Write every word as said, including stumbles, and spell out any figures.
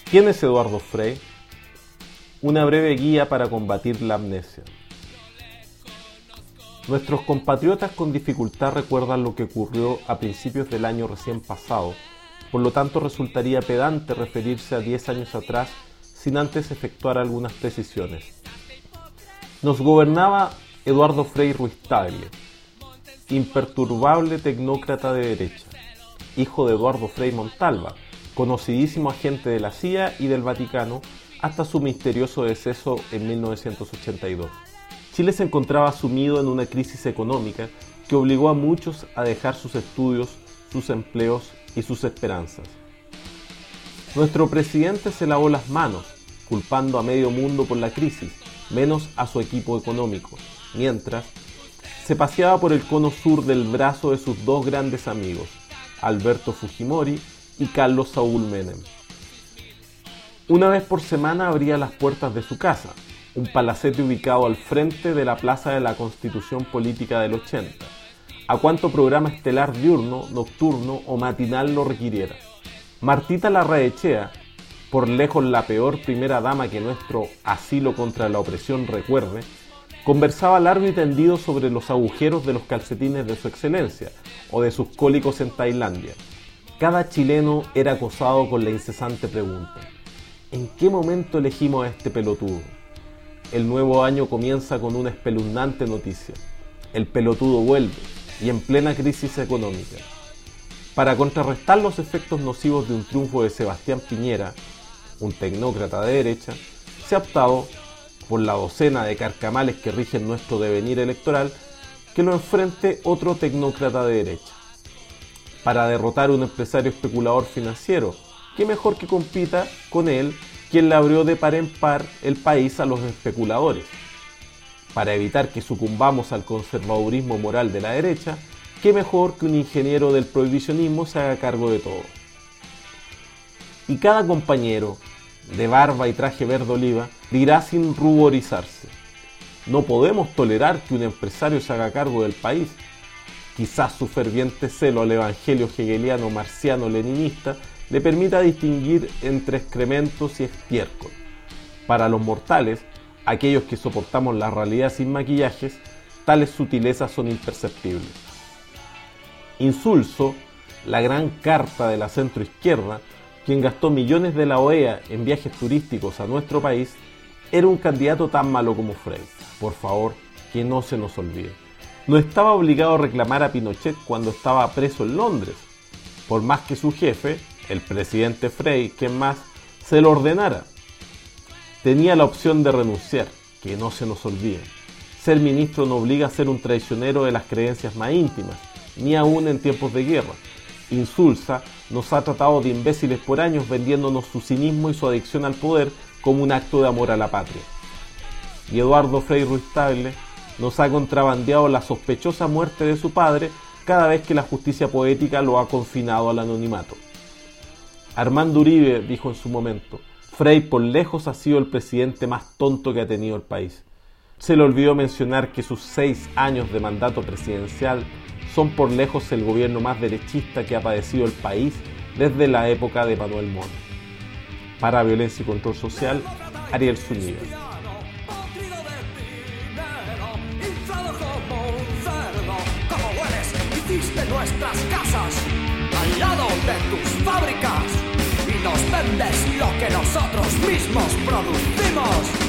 ¿Quién es Eduardo Frei? Una breve guía para combatir la amnesia. Nuestros compatriotas con dificultad recuerdan lo que ocurrió a principios del año recién pasado, por lo tanto resultaría pedante referirse a diez años atrás sin antes efectuar algunas precisiones. Nos gobernaba Eduardo Frei Ruiz-Tagle, imperturbable tecnócrata de derecha, hijo de Eduardo Frei Montalva, conocidísimo agente de la C I A y del Vaticano, hasta su misterioso deceso en mil novecientos ochenta y dos. Chile se encontraba sumido en una crisis económica que obligó a muchos a dejar sus estudios, sus empleos y sus esperanzas. Nuestro presidente se lavó las manos, culpando a medio mundo por la crisis, menos a su equipo económico, mientras se paseaba por el cono sur del brazo de sus dos grandes amigos, Alberto Fujimori y Carlos Saúl Menem. Una vez por semana abría las puertas de su casa, un palacete ubicado al frente de la Plaza de la Constitución Política del ochenta, a cuanto programa estelar diurno, nocturno o matinal lo requiriera. Martita Larraechea, por lejos la peor primera dama que nuestro asilo contra la opresión recuerde, conversaba largo y tendido sobre los agujeros de los calcetines de su excelencia o de sus cólicos en Tailandia. Cada chileno era acosado con la incesante pregunta: ¿en qué momento elegimos a este pelotudo? El nuevo año comienza con una espeluznante noticia: el pelotudo vuelve, y en plena crisis económica. Para contrarrestar los efectos nocivos de un triunfo de Sebastián Piñera, un tecnócrata de derecha, se ha optado por la docena de carcamales que rigen nuestro devenir electoral, que lo enfrente otro tecnócrata de derecha. Para derrotar a un empresario especulador financiero, ¿qué mejor que compita con él quien le abrió de par en par el país a los especuladores? Para evitar que sucumbamos al conservadurismo moral de la derecha, ¿qué mejor que un ingeniero del prohibicionismo se haga cargo de todo? Y cada compañero, de barba y traje verde oliva, dirá sin ruborizarse: no podemos tolerar que un empresario se haga cargo del país. Quizás su ferviente celo al evangelio hegeliano marciano leninista le permita distinguir entre excrementos y estiércol. Para los mortales, aquellos que soportamos la realidad sin maquillajes, tales sutilezas son imperceptibles. Insulso, la gran carta de la centroizquierda, quien gastó millones de la O E A en viajes turísticos a nuestro país, era un candidato tan malo como Frei. Por favor, que no se nos olvide. No estaba obligado a reclamar a Pinochet cuando estaba preso en Londres, por más que su jefe, el presidente Frei, quien más, se lo ordenara. Tenía la opción de renunciar, que no se nos olvide. Ser ministro no obliga a ser un traicionero de las creencias más íntimas, ni aún en tiempos de guerra. Insulsa nos ha tratado de imbéciles por años, vendiéndonos su cinismo y su adicción al poder como un acto de amor a la patria. Y Eduardo Frei Ruiz-Tagle nos ha contrabandeado la sospechosa muerte de su padre cada vez que la justicia poética lo ha confinado al anonimato. Armando Uribe dijo en su momento: Frei por lejos ha sido el presidente más tonto que ha tenido el país. Se le olvidó mencionar que sus seis años de mandato presidencial son por lejos el gobierno más derechista que ha padecido el país desde la época de Manuel Montt. Para Violencia y Control Social, Ariel Zúñiga. Hiciste nuestras casas al lado de tus fábricas y nos vendes lo que nosotros mismos producimos.